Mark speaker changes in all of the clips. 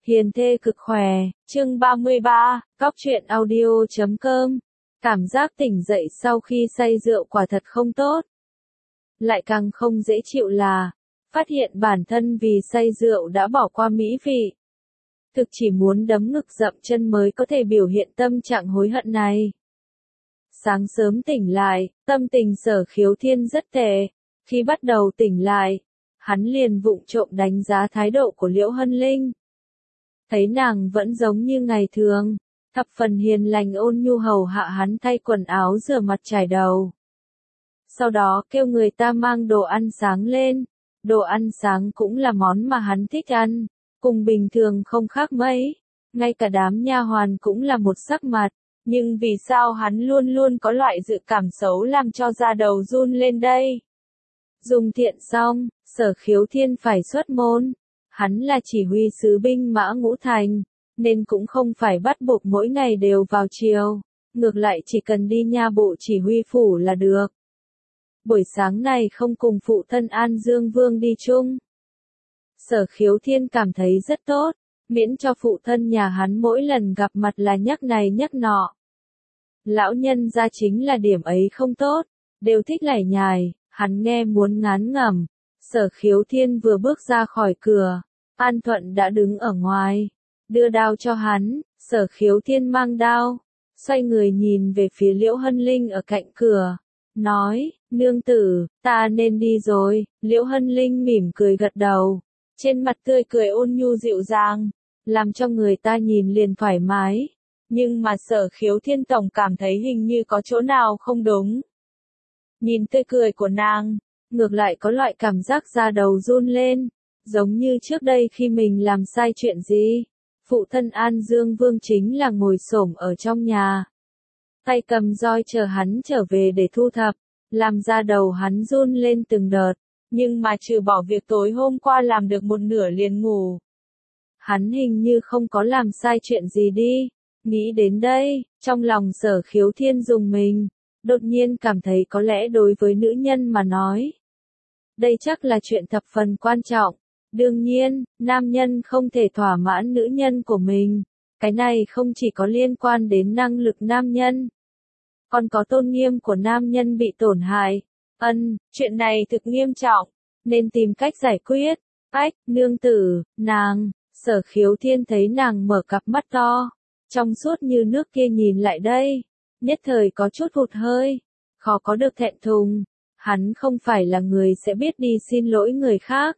Speaker 1: Hiền thê cực khỏe, chương 33, cóc truyện audio.com. Cảm giác tỉnh dậy sau khi say rượu quả thật không tốt. Lại càng không dễ chịu là, phát hiện bản thân vì say rượu đã bỏ qua mỹ vị. Thực chỉ muốn đấm ngực dậm chân mới có thể biểu hiện tâm trạng hối hận này. Sáng sớm tỉnh lại, tâm tình Sở Khiếu Thiên rất tệ. Khi bắt đầu tỉnh lại, hắn liền vụng trộm đánh giá thái độ của Liễu Hân Linh. Thấy nàng vẫn giống như ngày thường, thập phần hiền lành ôn nhu hầu hạ hắn thay quần áo rửa mặt chải đầu. Sau đó kêu người ta mang đồ ăn sáng lên, đồ ăn sáng cũng là món mà hắn thích ăn, cùng bình thường không khác mấy, ngay cả đám nha hoàn cũng là một sắc mặt, nhưng vì sao hắn luôn luôn có loại dự cảm xấu làm cho da đầu run lên đây? Dùng thiện xong, Sở Khiếu Thiên phải xuất môn. Hắn là chỉ huy sứ binh mã ngũ thành, nên cũng không phải bắt buộc mỗi ngày đều vào chiều, ngược lại chỉ cần đi nha bộ chỉ huy phủ là được. Buổi sáng này không cùng phụ thân An Dương Vương đi chung. Sở Khiếu Thiên cảm thấy rất tốt, miễn cho phụ thân nhà hắn mỗi lần gặp mặt là nhắc này nhắc nọ. Lão nhân gia chính là điểm ấy không tốt, đều thích lải nhải, hắn nghe muốn ngán ngẩm. Sở Khiếu Thiên vừa bước ra khỏi cửa, An Thuận đã đứng ở ngoài, đưa đao cho hắn. Sở Khiếu Thiên mang đao, xoay người nhìn về phía Liễu Hân Linh ở cạnh cửa, nói, nương tử, ta nên đi rồi. Liễu Hân Linh mỉm cười gật đầu, trên mặt tươi cười ôn nhu dịu dàng, làm cho người ta nhìn liền thoải mái, nhưng mà Sở Khiếu Thiên tổng cảm thấy hình như có chỗ nào không đúng. Nhìn tươi cười của nàng, ngược lại có loại cảm giác da đầu run lên, giống như trước đây khi mình làm sai chuyện gì, phụ thân An Dương Vương chính là ngồi xổm ở trong nhà, tay cầm roi chờ hắn trở về để thu thập, làm da đầu hắn run lên từng đợt, nhưng mà trừ bỏ việc tối hôm qua làm được một nửa liền ngủ. Hắn hình như không có làm sai chuyện gì đi, nghĩ đến đây, trong lòng Sở Khiếu Thiên rùng mình, đột nhiên cảm thấy có lẽ đối với nữ nhân mà nói, đây chắc là chuyện thập phần quan trọng. Đương nhiên, nam nhân không thể thỏa mãn nữ nhân của mình. Cái này không chỉ có liên quan đến năng lực nam nhân, còn có tôn nghiêm của nam nhân bị tổn hại. Chuyện này thực nghiêm trọng, nên tìm cách giải quyết. Ách, nương tử, nàng. Sở Khiếu Thiên thấy nàng mở cặp mắt to, trong suốt như nước kia nhìn lại đây, nhất thời có chút hụt hơi, khó có được thẹn thùng. Hắn không phải là người sẽ biết đi xin lỗi người khác.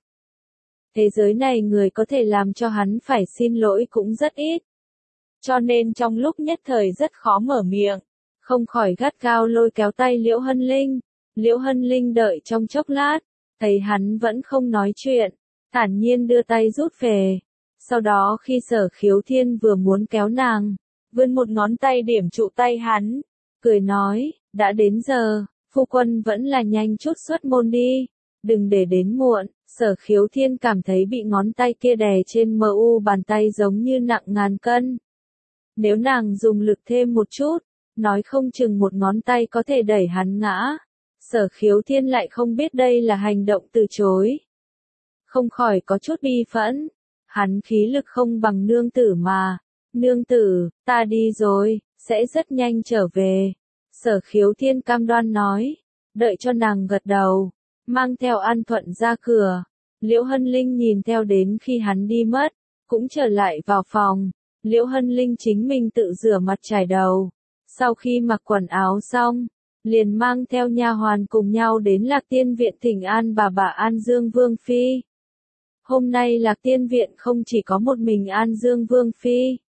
Speaker 1: Thế giới này người có thể làm cho hắn phải xin lỗi cũng rất ít. Cho nên trong lúc nhất thời rất khó mở miệng, không khỏi gắt gao lôi kéo tay Liễu Hân Linh. Liễu Hân Linh đợi trong chốc lát, thấy hắn vẫn không nói chuyện, thản nhiên đưa tay rút về. Sau đó khi Sở Khiếu Thiên vừa muốn kéo nàng, vươn một ngón tay điểm trụ tay hắn, cười nói, đã đến giờ, phu quân vẫn là nhanh chút xuất môn đi, đừng để đến muộn. Sở Khiếu Thiên cảm thấy bị ngón tay kia đè trên mu bàn tay giống như nặng ngàn cân. Nếu nàng dùng lực thêm một chút, nói không chừng một ngón tay có thể đẩy hắn ngã. Sở Khiếu Thiên lại không biết đây là hành động từ chối, không khỏi có chút bi phẫn. Hắn khí lực không bằng nương tử mà. Nương tử, ta đi rồi, sẽ rất nhanh trở về. Sở Khiếu Thiên cam đoan nói, đợi cho nàng gật đầu, mang theo An Thuận ra cửa. Liễu Hân Linh nhìn theo đến khi hắn đi mất, cũng trở lại vào phòng. Liễu Hân Linh chính mình tự rửa mặt chải đầu, sau khi mặc quần áo xong, liền mang theo nha hoàn cùng nhau đến Lạc Tiên Viện thỉnh an bà An Dương Vương phi. Hôm nay Lạc Tiên Viện không chỉ có một mình An Dương Vương phi,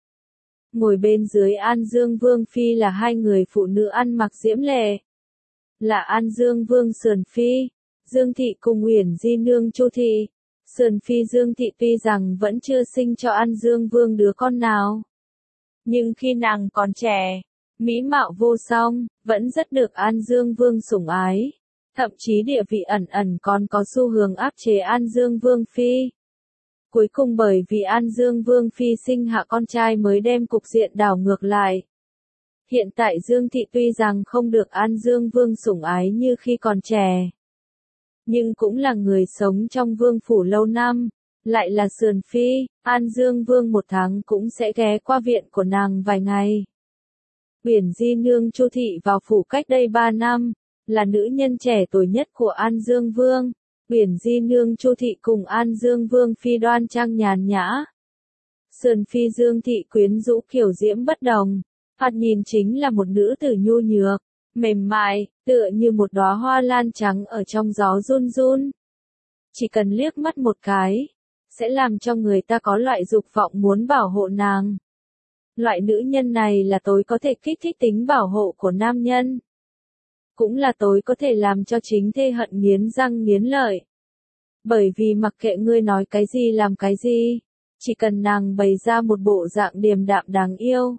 Speaker 1: ngồi bên dưới An Dương Vương phi là hai người phụ nữ ăn mặc diễm lệ, là An Dương Vương Sườn phi, Dương Thị cùng Uyển Di Nương Chu Thị. Sườn phi Dương Thị tuy rằng vẫn chưa sinh cho An Dương Vương đứa con nào, nhưng khi nàng còn trẻ, mỹ mạo vô song, vẫn rất được An Dương Vương sủng ái, thậm chí địa vị ẩn ẩn còn có xu hướng áp chế An Dương Vương phi. Cuối cùng bởi vì An Dương Vương phi sinh hạ con trai mới đem cục diện đảo ngược lại. Hiện tại Dương Thị tuy rằng không được An Dương Vương sủng ái như khi còn trẻ, nhưng cũng là người sống trong vương phủ lâu năm, Lại là Sườn Phi, An Dương Vương một tháng cũng sẽ ghé qua viện của nàng vài ngày. Uyển Di Nương Chu Thị vào phủ cách đây 3 năm, là nữ nhân trẻ tuổi nhất của An Dương Vương. Uyển Di Nương Chu Thị cùng An Dương Vương Phi đoan trang nhàn nhã. Sườn Phi Dương Thị quyến rũ kiểu diễm bất đồng, thoạt nhìn chính là một nữ tử nhu nhược, mềm mại, tựa như một đóa hoa lan trắng ở trong gió run run. Chỉ cần liếc mắt một cái, sẽ làm cho người ta có loại dục vọng muốn bảo hộ nàng. Loại nữ nhân này là tối có thể kích thích tính bảo hộ của nam nhân. Cũng là tối có thể làm cho chính thê hận nghiến răng nghiến lợi. Bởi vì mặc kệ ngươi nói cái gì làm cái gì, chỉ cần nàng bày ra một bộ dạng điềm đạm đáng yêu.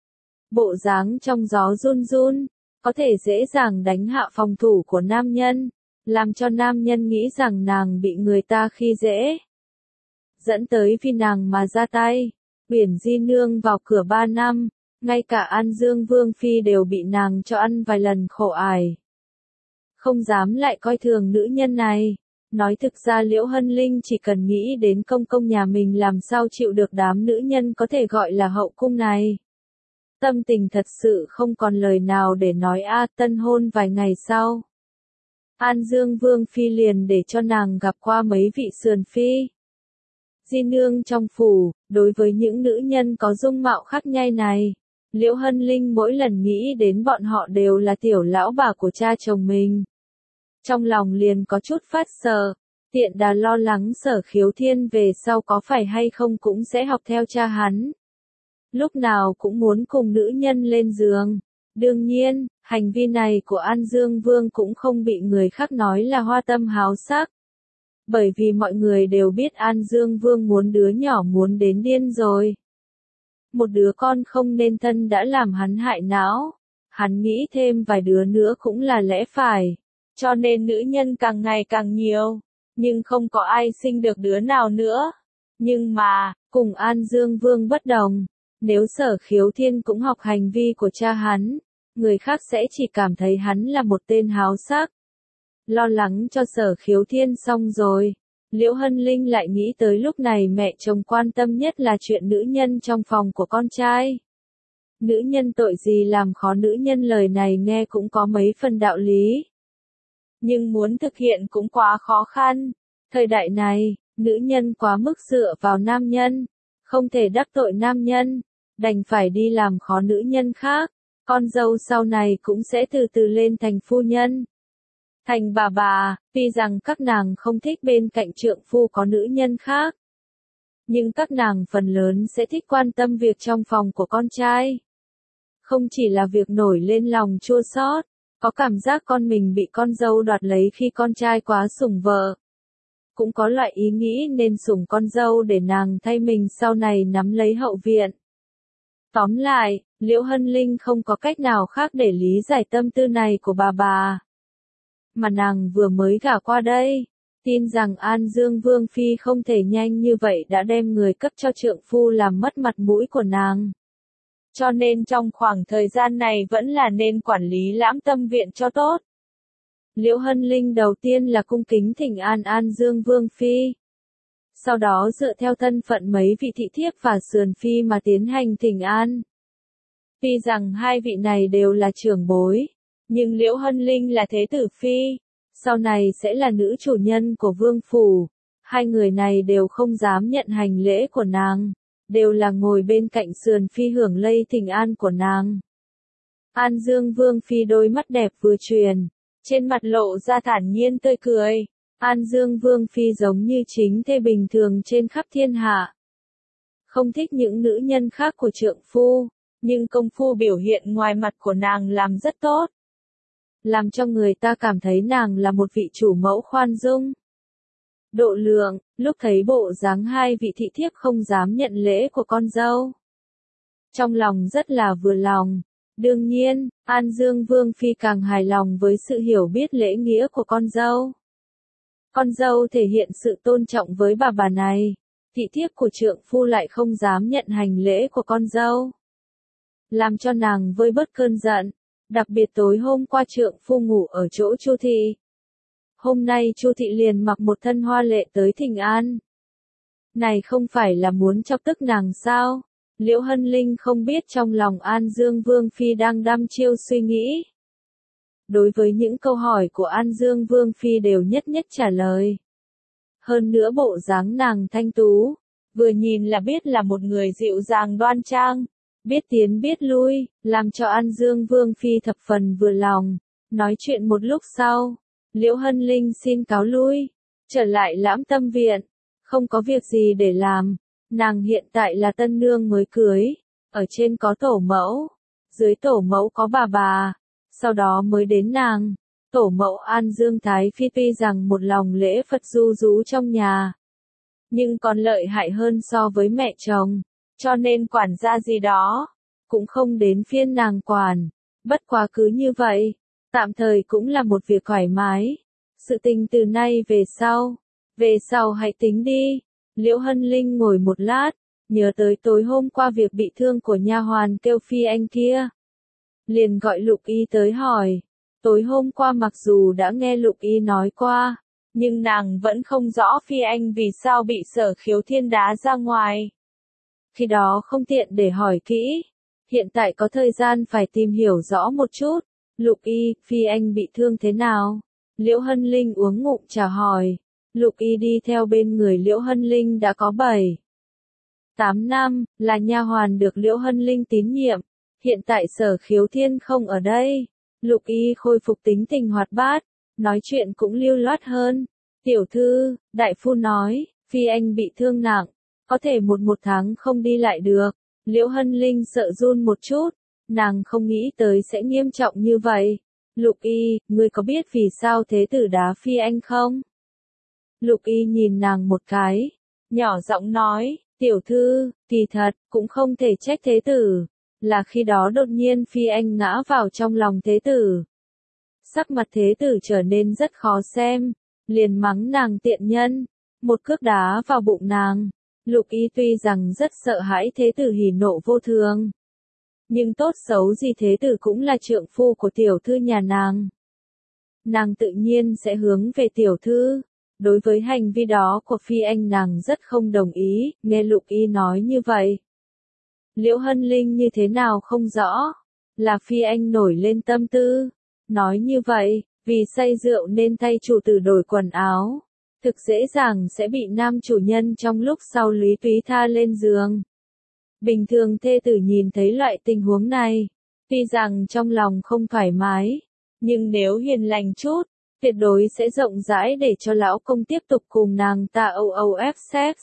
Speaker 1: Bộ dáng trong gió run run, có thể dễ dàng đánh hạ phòng thủ của nam nhân, làm cho nam nhân nghĩ rằng nàng bị người ta khi dễ. Dẫn tới vì nàng mà ra tay. Uyển Di Nương vào cửa 3 năm, ngay cả An Dương Vương Phi đều bị nàng cho ăn vài lần khổ ải. Không dám lại coi thường nữ nhân này. Nói thực ra Liễu Hân Linh chỉ cần nghĩ đến công công nhà mình làm sao chịu được đám nữ nhân có thể gọi là hậu cung này. Tâm tình thật sự không còn lời nào để nói tân hôn vài ngày sau. An Dương Vương Phi liền để cho nàng gặp qua mấy vị Sườn Phi. Di Nương trong phủ, đối với những nữ nhân có dung mạo khác nhai này, Liễu Hân Linh mỗi lần nghĩ đến bọn họ đều là tiểu lão bà của cha chồng mình. Trong lòng liền có chút phát sợ, tiện đà lo lắng Sở Khiếu Thiên về sau có phải hay không cũng sẽ học theo cha hắn. Lúc nào cũng muốn cùng nữ nhân lên giường. Đương nhiên, hành vi này của An Dương Vương cũng không bị người khác nói là hoa tâm háo sắc. Bởi vì mọi người đều biết An Dương Vương muốn đứa nhỏ muốn đến điên rồi. Một đứa con không nên thân đã làm hắn hại não. Hắn nghĩ thêm vài đứa nữa cũng là lẽ phải. Cho nên nữ nhân càng ngày càng nhiều. Nhưng không có ai sinh được đứa nào nữa. Nhưng mà, cùng An Dương Vương bất đồng. Nếu Sở Khiếu Thiên cũng học hành vi của cha hắn, người khác sẽ chỉ cảm thấy hắn là một tên háo sắc. Lo lắng cho Sở Khiếu Thiên xong rồi, Liễu Hân Linh lại nghĩ tới lúc này mẹ chồng quan tâm nhất là chuyện nữ nhân trong phòng của con trai. Nữ nhân tội gì làm khó nữ nhân, lời này nghe cũng có mấy phần đạo lý. Nhưng muốn thực hiện cũng quá khó khăn. Thời đại này, nữ nhân quá mức dựa vào nam nhân, không thể đắc tội nam nhân, đành phải đi làm khó nữ nhân khác. Con dâu sau này cũng sẽ từ từ lên thành phu nhân, thành bà, tuy rằng các nàng không thích bên cạnh trượng phu có nữ nhân khác. Nhưng các nàng phần lớn sẽ thích quan tâm việc trong phòng của con trai. Không chỉ là việc nổi lên lòng chua xót, có cảm giác con mình bị con dâu đoạt lấy khi con trai quá sủng vợ. Cũng có loại ý nghĩ nên sủng con dâu để nàng thay mình sau này nắm lấy hậu viện. Tóm lại, Liễu Hân Linh không có cách nào khác để lý giải tâm tư này của bà. Mà nàng vừa mới gả qua đây, tin rằng An Dương Vương Phi không thể nhanh như vậy đã đem người cấp cho trượng phu làm mất mặt mũi của nàng. Cho nên trong khoảng thời gian này vẫn là nên quản lý Lãm Tâm Viện cho tốt. Liễu Hân Linh đầu tiên là cung kính thỉnh An Dương Vương Phi. Sau đó dựa theo thân phận mấy vị thị thiếp và sườn phi mà tiến hành thỉnh an. Tuy rằng hai vị này đều là trưởng bối, nhưng Liễu Hân Linh là thế tử phi, sau này sẽ là nữ chủ nhân của vương phủ. Hai người này đều không dám nhận hành lễ của nàng, đều là ngồi bên cạnh sườn phi hưởng lây thỉnh an của nàng. An Dương Vương Phi đôi mắt đẹp vừa truyền, trên mặt lộ ra thản nhiên tươi cười. An Dương Vương Phi giống như chính thê bình thường trên khắp thiên hạ. Không thích những nữ nhân khác của trượng phu, nhưng công phu biểu hiện ngoài mặt của nàng làm rất tốt. Làm cho người ta cảm thấy nàng là một vị chủ mẫu khoan dung, độ lượng. Lúc thấy bộ dáng hai vị thị thiếp không dám nhận lễ của con dâu, trong lòng rất là vừa lòng. Đương nhiên, An Dương Vương Phi càng hài lòng với sự hiểu biết lễ nghĩa của con dâu. Con dâu thể hiện sự tôn trọng với bà này, thị thiếp của trượng phu lại không dám nhận hành lễ của con dâu, làm cho nàng vơi bớt cơn giận. Đặc biệt tối hôm qua trượng phu ngủ ở chỗ Chu Thị. Hôm nay Chu Thị liền mặc một thân hoa lệ tới thỉnh an. Này không phải là muốn chọc tức nàng sao? Liễu Hân Linh không biết trong lòng An Dương Vương Phi đang đăm chiêu suy nghĩ. Đối với những câu hỏi của An Dương Vương Phi đều nhất nhất trả lời. Hơn nữa bộ dáng nàng thanh tú, vừa nhìn là biết là một người dịu dàng đoan trang, biết tiến biết lui, làm cho An Dương Vương Phi thập phần vừa lòng. Nói chuyện một lúc sau, Liễu Hân Linh xin cáo lui, trở lại Lãm Tâm Viện, không có việc gì để làm. Nàng hiện tại là tân nương mới cưới, ở trên có tổ mẫu, dưới tổ mẫu có bà, sau đó mới đến nàng. Tổ mẫu An Dương Thái Phi tuy rằng một lòng lễ Phật ru rú trong nhà, nhưng còn lợi hại hơn so với mẹ chồng, cho nên quản gia gì đó, cũng không đến phiên nàng quản. Bất quá cứ như vậy, tạm thời cũng là một việc thoải mái. Sự tình từ nay về sau hãy tính đi. Liễu Hân Linh ngồi một lát, nhớ tới tối hôm qua việc bị thương của nha hoàn kêu Phi Anh kia. Liền gọi Lục Y tới hỏi. Tối hôm qua mặc dù đã nghe Lục Y nói qua, nhưng nàng vẫn không rõ Phi Anh vì sao bị Sở Khiếu Thiên đá ra ngoài. Khi đó không tiện để hỏi kỹ, hiện tại có thời gian phải tìm hiểu rõ một chút. Lục Y, Phi Anh bị thương thế nào? Liễu Hân Linh uống ngụm trà hỏi. Lục Y đi theo bên người Liễu Hân Linh đã có 7-8 năm, là nha hoàn được Liễu Hân Linh tín nhiệm. Hiện tại Sở Khiếu Thiên không ở đây, Lục Y khôi phục tính tình hoạt bát, nói chuyện cũng lưu loát hơn. Tiểu thư, đại phu nói, Phi Anh bị thương nặng, có thể một tháng không đi lại được. Liễu Hân Linh sợ run một chút, nàng không nghĩ tới sẽ nghiêm trọng như vậy. Lục Y, ngươi có biết vì sao thế tử đá Phi Anh không? Lục Y nhìn nàng một cái, nhỏ giọng nói, tiểu thư, kỳ thật, cũng không thể trách thế tử, là khi đó đột nhiên Phi Anh ngã vào trong lòng thế tử. Sắc mặt thế tử trở nên rất khó xem, liền mắng nàng tiện nhân, một cước đá vào bụng nàng. Lục Y tuy rằng rất sợ hãi thế tử hỉ nộ vô thường, nhưng tốt xấu gì thế tử cũng là trượng phu của tiểu thư nhà nàng. Nàng tự nhiên sẽ hướng về tiểu thư. Đối với hành vi đó của Phi Anh nàng rất không đồng ý, nghe Lục Y nói như vậy. Liễu Hân Linh như thế nào không rõ, là Phi Anh nổi lên tâm tư, nói như vậy, vì say rượu nên thay chủ tử đổi quần áo, thực dễ dàng sẽ bị nam chủ nhân trong lúc sau lý túy tha lên giường. Bình thường thê tử nhìn thấy loại tình huống này, tuy rằng trong lòng không thoải mái, nhưng nếu hiền lành chút, tuyệt đối sẽ rộng rãi để cho lão công tiếp tục cùng nàng ta OOF sex.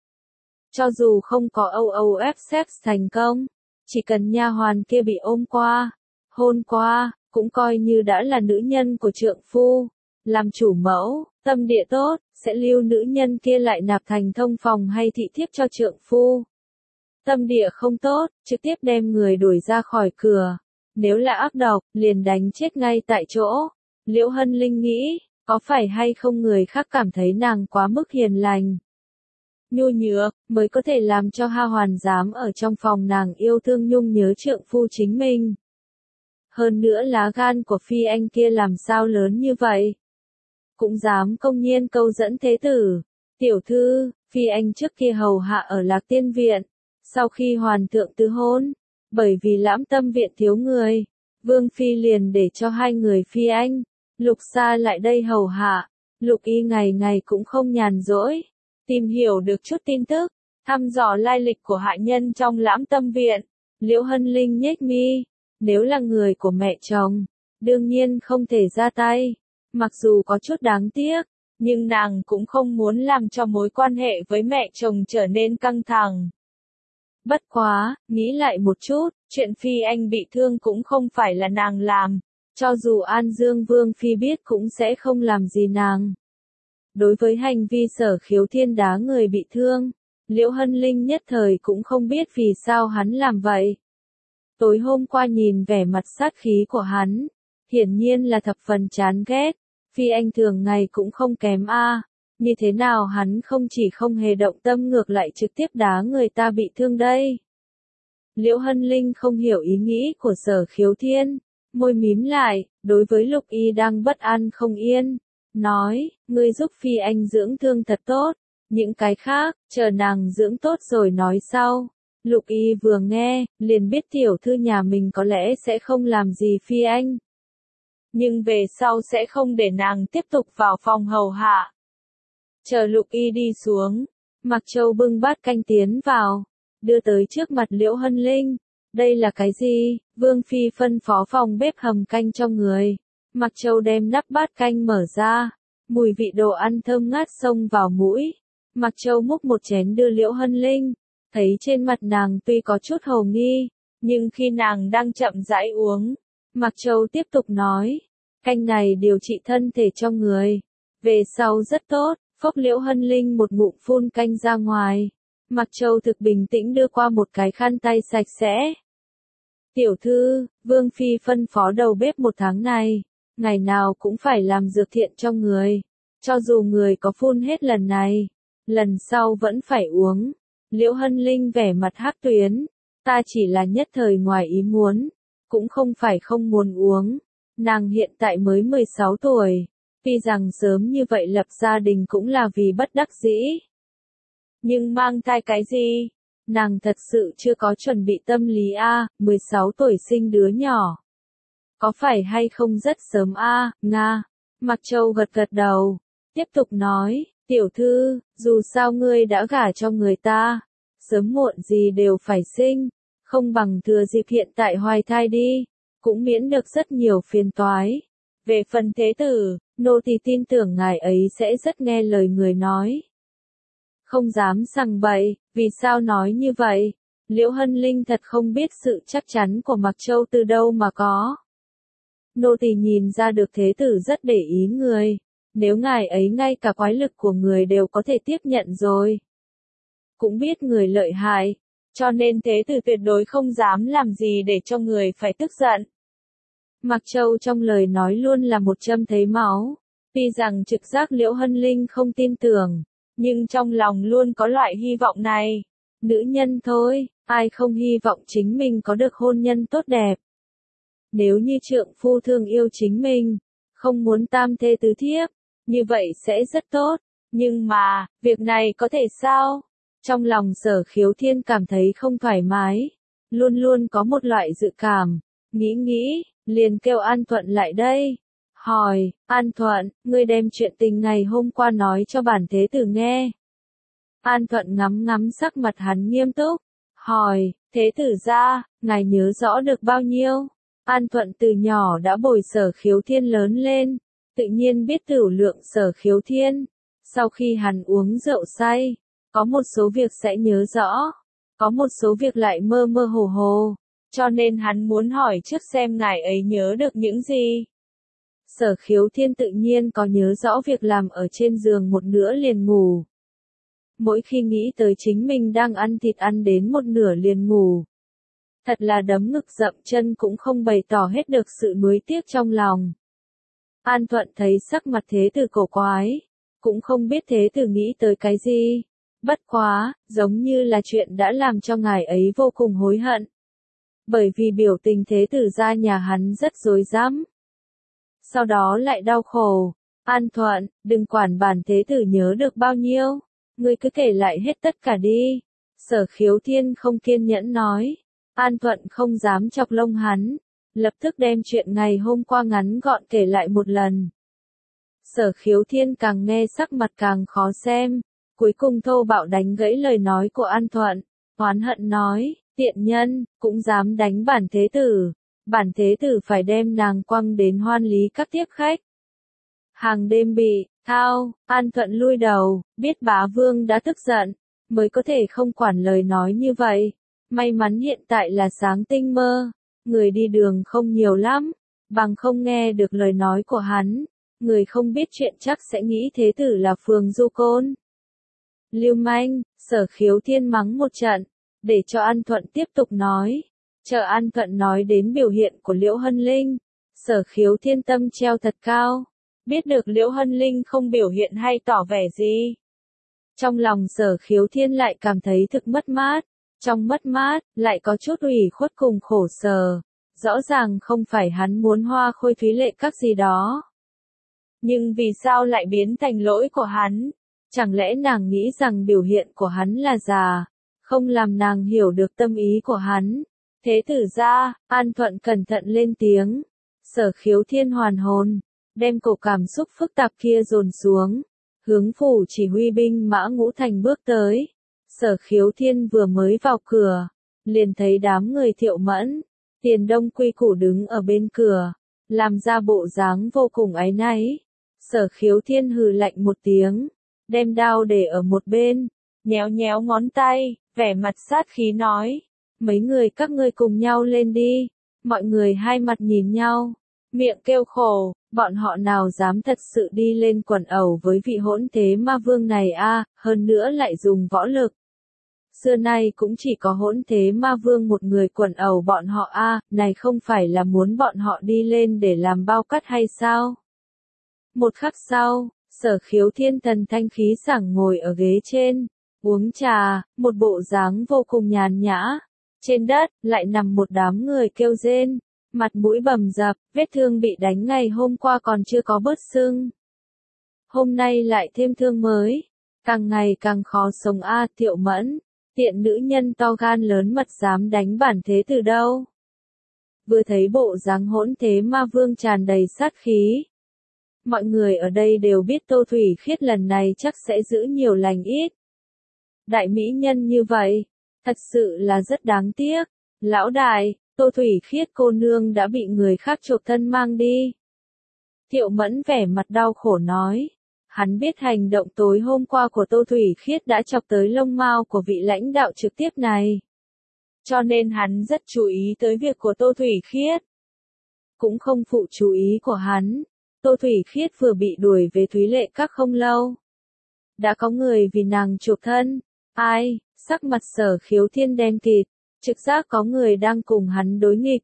Speaker 1: Cho dù không có OOF sex thành công, chỉ cần nha hoàn kia bị ôm qua, hôn qua, cũng coi như đã là nữ nhân của trượng phu. Làm chủ mẫu, tâm địa tốt, sẽ lưu nữ nhân kia lại nạp thành thông phòng hay thị thiếp cho trượng phu. Tâm địa không tốt, trực tiếp đem người đuổi ra khỏi cửa. Nếu là ác độc, liền đánh chết ngay tại chỗ. Liễu Hân Linh nghĩ, có phải hay không người khác cảm thấy nàng quá mức hiền lành, nhu nhược, mới có thể làm cho Ha Hoàn dám ở trong phòng nàng yêu thương nhung nhớ trượng phu chính mình. Hơn nữa lá gan của Phi Anh kia làm sao lớn như vậy, cũng dám công nhiên câu dẫn thế tử. Tiểu thư, Phi Anh trước kia hầu hạ ở Lạc Tiên Viện, sau khi hoàn thượng tứ hôn, bởi vì Lãm Tâm Viện thiếu người, Vương Phi liền để cho hai người Phi Anh, Lục Sa lại đây hầu hạ. Lục Y ngày ngày cũng không nhàn rỗi, tìm hiểu được chút tin tức, thăm dò lai lịch của hạ nhân trong Lãm Tâm Viện. Liễu Hân Linh nhếch mi, nếu là người của mẹ chồng, đương nhiên không thể ra tay, mặc dù có chút đáng tiếc, nhưng nàng cũng không muốn làm cho mối quan hệ với mẹ chồng trở nên căng thẳng. Bất quá, nghĩ lại một chút, chuyện Phi Anh bị thương cũng không phải là nàng làm, cho dù An Dương Vương Phi biết cũng sẽ không làm gì nàng. Đối với hành vi Sở Khiếu Thiên đá người bị thương, Liễu Hân Linh nhất thời cũng không biết vì sao hắn làm vậy. Tối hôm qua nhìn vẻ mặt sát khí của hắn, hiển nhiên là thập phần chán ghét. Phi Anh thường ngày cũng không kém như thế nào hắn không chỉ không hề động tâm ngược lại trực tiếp đá người ta bị thương đây. Liễu Hân Linh không hiểu ý nghĩ của Sở Khiếu Thiên, môi mím lại, đối với Lục Y đang bất an không yên, nói, ngươi giúp Phi Anh dưỡng thương thật tốt, Những cái khác, chờ nàng dưỡng tốt rồi nói sau. Lục Y vừa nghe, liền biết tiểu thư nhà mình có lẽ sẽ không làm gì phi anh. Nhưng về sau sẽ không để nàng tiếp tục vào phòng hầu hạ. Chờ Lục Y đi xuống, Mặc Châu bưng bát canh tiến vào, đưa tới trước mặt Liễu Hân Linh. Đây là cái gì? Vương Phi phân phó phòng bếp hầm canh cho người. Mặc Châu đem nắp bát canh mở ra, mùi vị đồ ăn thơm ngát xông vào mũi. Mặc Châu múc một chén đưa Liễu Hân Linh, thấy trên mặt nàng tuy có chút hồ nghi, nhưng khi nàng đang chậm rãi uống, Mặc Châu tiếp tục nói, canh này điều trị thân thể cho người, về sau rất tốt. Phốc Liễu Hân Linh một ngụm phun canh ra ngoài. Mặc Châu thực bình tĩnh đưa qua một cái khăn tay sạch sẽ. Tiểu thư, Vương Phi phân phó đầu bếp một tháng này, ngày nào cũng phải làm dược thiện cho người. Cho dù người có phun hết lần này, lần sau vẫn phải uống. Liễu Hân Linh vẻ mặt hắc tuyến. Ta chỉ là nhất thời ngoài ý muốn, cũng không phải không muốn uống. Nàng hiện tại mới 16 tuổi. Tuy rằng sớm như vậy lập gia đình cũng là vì bất đắc dĩ. Nhưng mang thai cái gì? Nàng thật sự chưa có chuẩn bị tâm lý a, 16 tuổi sinh đứa nhỏ. Có phải hay không rất sớm a, Nga? Mặc Châu gật gật đầu, tiếp tục nói, tiểu thư, dù sao ngươi đã gả cho người ta, sớm muộn gì đều phải sinh, không bằng thừa dịp hiện tại hoài thai đi, cũng miễn được rất nhiều phiền toái. Về phần thế tử, nô tỳ tin tưởng ngài ấy sẽ rất nghe lời người nói. Không dám sằng bậy, vì sao nói như vậy? Liễu Hân Linh thật không biết sự chắc chắn của Mặc Châu từ đâu mà có. Nô tỳ nhìn ra được thế tử rất để ý người, nếu ngài ấy ngay cả quái lực của người đều có thể tiếp nhận rồi. Cũng biết người lợi hại, cho nên thế tử tuyệt đối không dám làm gì để cho người phải tức giận. Mặc Châu trong lời nói luôn là một châm thấy máu, tuy rằng trực giác Liễu Hân Linh không tin tưởng, nhưng trong lòng luôn có loại hy vọng này. Nữ nhân thôi, ai không hy vọng chính mình có được hôn nhân tốt đẹp. Nếu như trượng phu thương yêu chính mình, không muốn tam thê tứ thiếp, như vậy sẽ rất tốt. Nhưng mà, việc này có thể sao? Trong lòng Sở Khiếu Thiên cảm thấy không thoải mái, luôn luôn có một loại dự cảm, nghĩ, liền kêu An Thuận lại đây. Hỏi, An Thuận, ngươi đem chuyện tình ngày hôm qua nói cho bản thế tử nghe. An Thuận ngắm sắc mặt hắn nghiêm túc, hỏi, thế tử gia, ngài nhớ rõ được bao nhiêu? An Thuận từ nhỏ đã bồi Sở Khiếu Thiên lớn lên, tự nhiên biết tửu lượng Sở Khiếu Thiên. Sau khi hắn uống rượu say, có một số việc sẽ nhớ rõ, có một số việc lại mơ mơ hồ hồ, cho nên hắn muốn hỏi trước xem ngài ấy nhớ được những gì. Sở Khiếu Thiên tự nhiên có nhớ rõ việc làm ở trên giường một nửa liền ngủ. Mỗi khi nghĩ tới chính mình đang ăn thịt ăn đến một nửa liền ngủ. Thật là đấm ngực dậm chân cũng không bày tỏ hết được sự nuối tiếc trong lòng. An Thuận thấy sắc mặt thế tử cổ quái, cũng không biết thế tử nghĩ tới cái gì. Bất quá, giống như là chuyện đã làm cho ngài ấy vô cùng hối hận. Bởi vì biểu tình thế tử gia nhà hắn rất rối rắm. Sau đó lại đau khổ. An Thuận, đừng quản bản thế tử nhớ được bao nhiêu. Ngươi cứ kể lại hết tất cả đi. Sở Khiếu Thiên không kiên nhẫn nói. An Thuận không dám chọc lông hắn. Lập tức đem chuyện ngày hôm qua ngắn gọn kể lại một lần. Sở Khiếu Thiên càng nghe sắc mặt càng khó xem. Cuối cùng thô bạo đánh gãy lời nói của An Thuận. Oán hận nói, tiện nhân, cũng dám đánh bản thế tử. Bản thế tử phải đem nàng quăng đến hoan lý các tiếp khách. Hàng đêm bị, thao, An Thuận lui đầu, biết bá vương đã tức giận, mới có thể không quản lời nói như vậy. May mắn hiện tại là sáng tinh mơ, người đi đường không nhiều lắm, bằng không nghe được lời nói của hắn, người không biết chuyện chắc sẽ nghĩ thế tử là phường du côn. Lưu manh, Sở Khiếu Thiên mắng một trận, để cho An Thuận tiếp tục nói. Chờ An Thuận nói đến biểu hiện của Liễu Hân Linh, Sở Khiếu Thiên tâm treo thật cao, biết được Liễu Hân Linh không biểu hiện hay tỏ vẻ gì. Trong lòng Sở Khiếu Thiên lại cảm thấy thực mất mát, trong mất mát, lại có chút ủy khuất cùng khổ sở, rõ ràng không phải hắn muốn hoa khôi thúy lệ các gì đó. Nhưng vì sao lại biến thành lỗi của hắn? Chẳng lẽ nàng nghĩ rằng biểu hiện của hắn là già, không làm nàng hiểu được tâm ý của hắn. Thế tử ra, An Thuận cẩn thận lên tiếng. Sở Khiếu Thiên hoàn hồn, đem cổ cảm xúc phức tạp kia dồn xuống, hướng phủ chỉ huy binh mã Ngũ Thành bước tới. Sở Khiếu Thiên vừa mới vào cửa, liền thấy đám người Thiệu Mẫn, Tiền Đông quy củ đứng ở bên cửa, làm ra bộ dáng vô cùng áy náy. Sở Khiếu Thiên hừ lạnh một tiếng, đem đao để ở một bên, nhéo nhéo ngón tay, vẻ mặt sát khí nói, mấy người các ngươi cùng nhau lên đi. Mọi người hai mặt nhìn nhau, miệng kêu khổ, bọn họ nào dám thật sự đi lên quần ẩu với vị hỗn thế ma vương này a, hơn nữa lại dùng võ lực. Xưa nay cũng chỉ có hỗn thế ma vương một người quần ẩu bọn họ a, này không phải là muốn bọn họ đi lên để làm bao cắt hay sao? Một khắc sau, Sở Khiếu Thiên thần thanh khí sảng ngồi ở ghế trên, uống trà, một bộ dáng vô cùng nhàn nhã. Trên đất, lại nằm một đám người kêu rên, mặt mũi bầm dập, vết thương bị đánh ngày hôm qua còn chưa có bớt sưng. Hôm nay lại thêm thương mới, càng ngày càng khó sống a. Thiệu Mẫn, tiện nữ nhân to gan lớn mật dám đánh bản thế từ đâu. Vừa thấy bộ dáng hỗn thế ma vương tràn đầy sát khí. Mọi người ở đây đều biết Tô Thủy Khiết lần này chắc sẽ giữ nhiều lành ít. Đại mỹ nhân như vậy, thật sự là rất đáng tiếc. Lão đại, Tô Thủy Khiết cô nương đã bị người khác chộp thân mang đi. Thiệu Mẫn vẻ mặt đau khổ nói. Hắn biết hành động tối hôm qua của Tô Thủy Khiết đã chọc tới lông mao của vị lãnh đạo trực tiếp này. Cho nên hắn rất chú ý tới việc của Tô Thủy Khiết. Cũng không phụ chú ý của hắn. Tô Thủy Khiết vừa bị đuổi về Thúy Lệ Các không lâu. Đã có người vì nàng chụp thân. Ai? Sắc mặt Sở Khiếu Thiên đen kịt. Trực giác có người đang cùng hắn đối nghịch.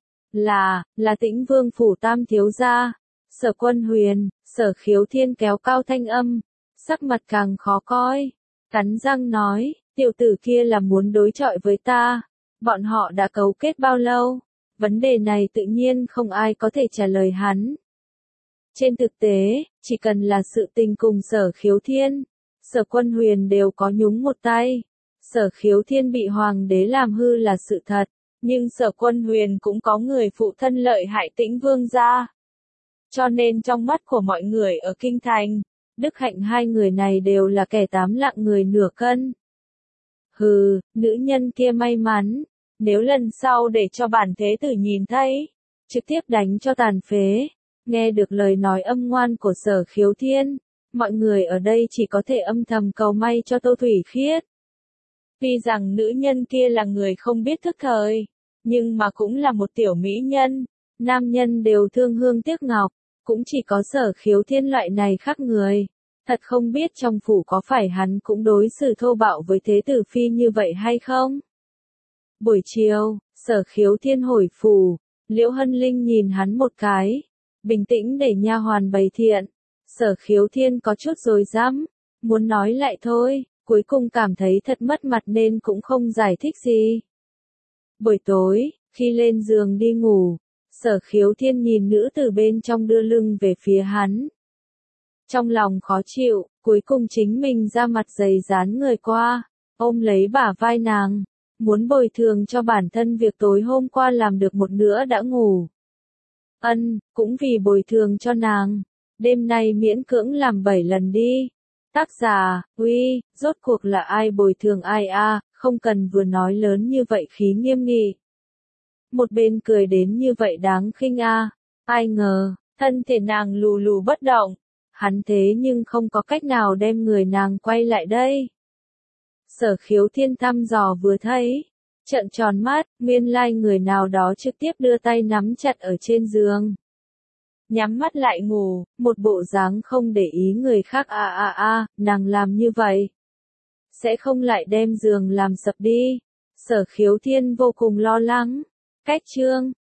Speaker 1: Là Tĩnh Vương phủ tam thiếu gia. Sở Quân Huyền. Sở Khiếu Thiên kéo cao thanh âm. Sắc mặt càng khó coi. Cắn răng nói, tiểu tử kia là muốn đối chọi với ta. Bọn họ đã cấu kết bao lâu? Vấn đề này tự nhiên không ai có thể trả lời hắn. Trên thực tế, chỉ cần là sự tình cùng Sở Khiếu Thiên, Sở Quân Huyền đều có nhúng một tay. Sở Khiếu Thiên bị hoàng đế làm hư là sự thật, nhưng Sở Quân Huyền cũng có người phụ thân lợi hại Tĩnh Vương gia. Cho nên trong mắt của mọi người ở Kinh Thành, đức hạnh hai người này đều là kẻ tám lạng người nửa cân. Hừ, nữ nhân kia may mắn, nếu lần sau để cho bản thế tử nhìn thấy, trực tiếp đánh cho tàn phế. Nghe được lời nói âm ngoan của Sở Khiếu Thiên, mọi người ở đây chỉ có thể âm thầm cầu may cho Tô Thủy Khiết. Tuy rằng nữ nhân kia là người không biết thức thời, nhưng mà cũng là một tiểu mỹ nhân, nam nhân đều thương hương tiếc ngọc, cũng chỉ có Sở Khiếu Thiên loại này khác người. Thật không biết trong phủ có phải hắn cũng đối xử thô bạo với thế tử phi như vậy hay không? Buổi chiều, Sở Khiếu Thiên hồi phủ, Liễu Hân Linh nhìn hắn một cái, bình tĩnh để nha hoàn bày thiện. Sở Khiếu Thiên có chút rối rắm, muốn nói lại thôi, cuối cùng cảm thấy thật mất mặt nên cũng không giải thích gì. Buổi tối, khi lên giường đi ngủ, Sở Khiếu Thiên nhìn nữ từ bên trong đưa lưng về phía hắn. Trong lòng khó chịu, cuối cùng chính mình ra mặt dày dán người qua, ôm lấy bả vai nàng, muốn bồi thường cho bản thân việc tối hôm qua làm được một nửa đã ngủ. Cũng vì bồi thường cho nàng, đêm nay miễn cưỡng làm 7 lần đi. Tác giả, uy, rốt cuộc là ai bồi thường ai a, không cần vừa nói lớn như vậy khí nghiêm nghị. Một bên cười đến như vậy đáng khinh a, ai ngờ, thân thể nàng lù lù bất động, hắn thế nhưng không có cách nào đem người nàng quay lại đây. Sở Khiếu Thiên thăm dò vừa thấy, trợn tròn mắt, nguyên lai người nào đó trực tiếp đưa tay nắm chặt ở trên giường. Nhắm mắt lại ngủ, một bộ dáng không để ý người khác nàng làm như vậy. Sẽ không lại đem giường làm sập đi. Sở Khiếu Thiên vô cùng lo lắng. Cách chương